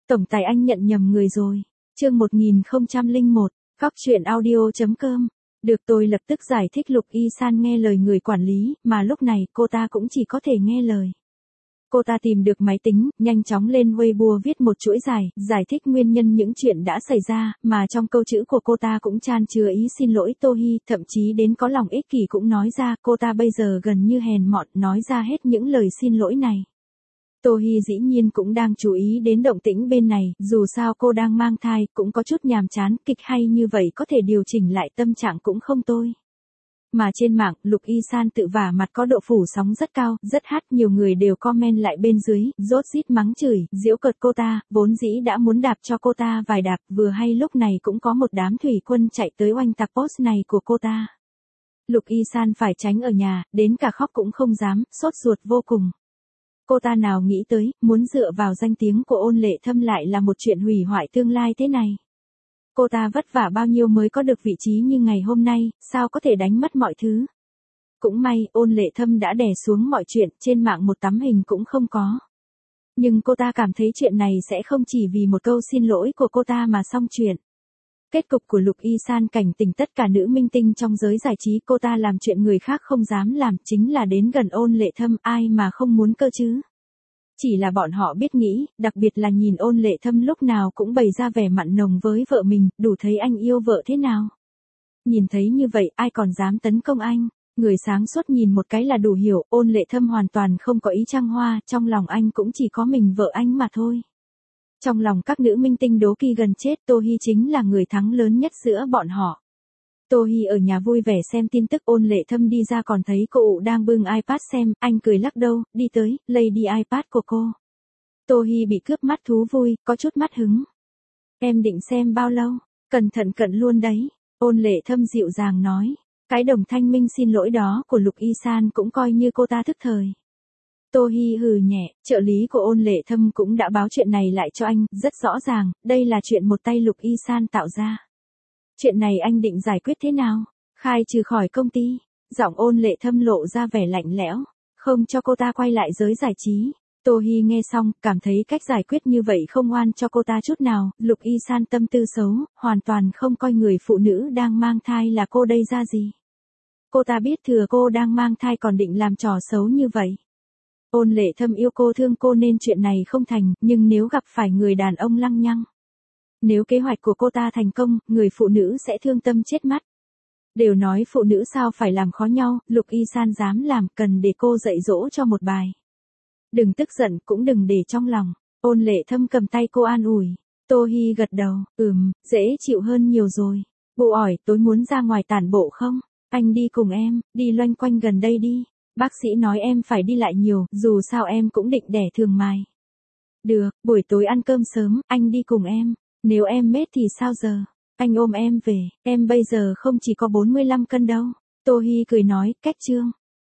Tổng tài anh nhận nhầm người rồi. Chương 1001, Góc truyện audio.com. Được, tôi lập tức giải thích Lục Y San nghe lời người quản lý, mà lúc này cô ta cũng chỉ có thể nghe lời. Cô ta tìm được máy tính, nhanh chóng lên Weibo viết một chuỗi dài, giải thích nguyên nhân những chuyện đã xảy ra, mà trong câu chữ của cô ta cũng chan chứa ý xin lỗi Tohi, thậm chí đến có lòng ích kỷ cũng nói ra, cô ta bây giờ gần như hèn mọn, nói ra hết những lời xin lỗi này. Tohi dĩ nhiên cũng đang chú ý đến động tĩnh bên này, dù sao cô đang mang thai, cũng có chút nhàm chán, kịch hay như vậy có thể điều chỉnh lại tâm trạng cũng không tồi. Mà trên mạng, Lục Y San tự vả mặt có độ phủ sóng rất cao, rất hot, nhiều người đều comment lại bên dưới, rốt rít mắng chửi, giễu cợt cô ta, vốn dĩ đã muốn đạp cho cô ta vài đạp, vừa hay lúc này cũng có một đám thủy quân chạy tới oanh tạc post này của cô ta. Lục Y San phải tránh ở nhà, đến cả khóc cũng không dám, sốt ruột vô cùng. Cô ta nào nghĩ tới, muốn dựa vào danh tiếng của Ôn Lệ Thâm lại là một chuyện hủy hoại tương lai thế này. Cô ta vất vả bao nhiêu mới có được vị trí như ngày hôm nay, sao có thể đánh mất mọi thứ. Cũng may, Ôn Lệ Thâm đã đè xuống mọi chuyện, trên mạng một tấm hình cũng không có. Nhưng cô ta cảm thấy chuyện này sẽ không chỉ vì một câu xin lỗi của cô ta mà xong chuyện. Kết cục của Lục Y San cảnh tỉnh tất cả nữ minh tinh trong giới giải trí, cô ta làm chuyện người khác không dám làm, chính là đến gần Ôn Lệ Thâm, ai mà không muốn cơ chứ. Chỉ là bọn họ biết nghĩ, đặc biệt là nhìn Ôn Lệ Thâm lúc nào cũng bày ra vẻ mặn nồng với vợ mình, đủ thấy anh yêu vợ thế nào. Nhìn thấy như vậy, ai còn dám tấn công anh, người sáng suốt nhìn một cái là đủ hiểu, Ôn Lệ Thâm hoàn toàn không có ý trăng hoa, trong lòng anh cũng chỉ có mình vợ anh mà thôi. Trong lòng các nữ minh tinh đố kỵ gần chết, Tohi chính là người thắng lớn nhất giữa bọn họ. Tohi ở nhà vui vẻ xem tin tức, Ôn Lệ Thâm đi ra còn thấy cô ụ đang bưng iPad xem, anh cười lắc đầu, đi tới, lấy đi iPad của cô. Tohi bị cướp mắt thú vui, có chút mất hứng. Em định xem bao lâu? Cẩn thận cận luôn đấy. Ôn Lệ Thâm dịu dàng nói. Cái đồng thanh minh xin lỗi đó của Lục Y San cũng coi như cô ta thức thời. Tohi hừ nhẹ, trợ lý của Ôn Lệ Thâm cũng đã báo chuyện này lại cho anh, rất rõ ràng, đây là chuyện một tay Lục Y San tạo ra. Chuyện này anh định giải quyết thế nào? Khai trừ khỏi công ty. Giọng Ôn Lệ Thâm lộ ra vẻ lạnh lẽo, không cho cô ta quay lại giới giải trí. Tohi nghe xong, cảm thấy cách giải quyết như vậy không oan cho cô ta chút nào. Lục Y San tâm tư xấu, hoàn toàn không coi người phụ nữ đang mang thai là cô đây ra gì. Cô ta biết thừa cô đang mang thai còn định làm trò xấu như vậy. Ôn Lệ Thâm yêu cô thương cô nên chuyện này không thành, nhưng nếu gặp phải người đàn ông lăng nhăng. Nếu kế hoạch của cô ta thành công, người phụ nữ sẽ thương tâm chết mắt. Đều nói phụ nữ sao phải làm khó nhau, Lục Y San dám làm, cần để cô dạy dỗ cho một bài. Đừng tức giận, cũng đừng để trong lòng. Ôn Lệ Thâm cầm tay cô an ủi. Tohi gật đầu, dễ chịu hơn nhiều rồi. Bộ ỏi, tối muốn ra ngoài tản bộ không? Anh đi cùng em, đi loanh quanh gần đây đi. Bác sĩ nói em phải đi lại nhiều, dù sao em cũng định đẻ thường mài. Được, buổi tối ăn cơm sớm, anh đi cùng em. Nếu em mệt thì sao giờ? Anh ôm em về, em bây giờ không chỉ có 45 cân đâu. Tohi cười nói, cách chương.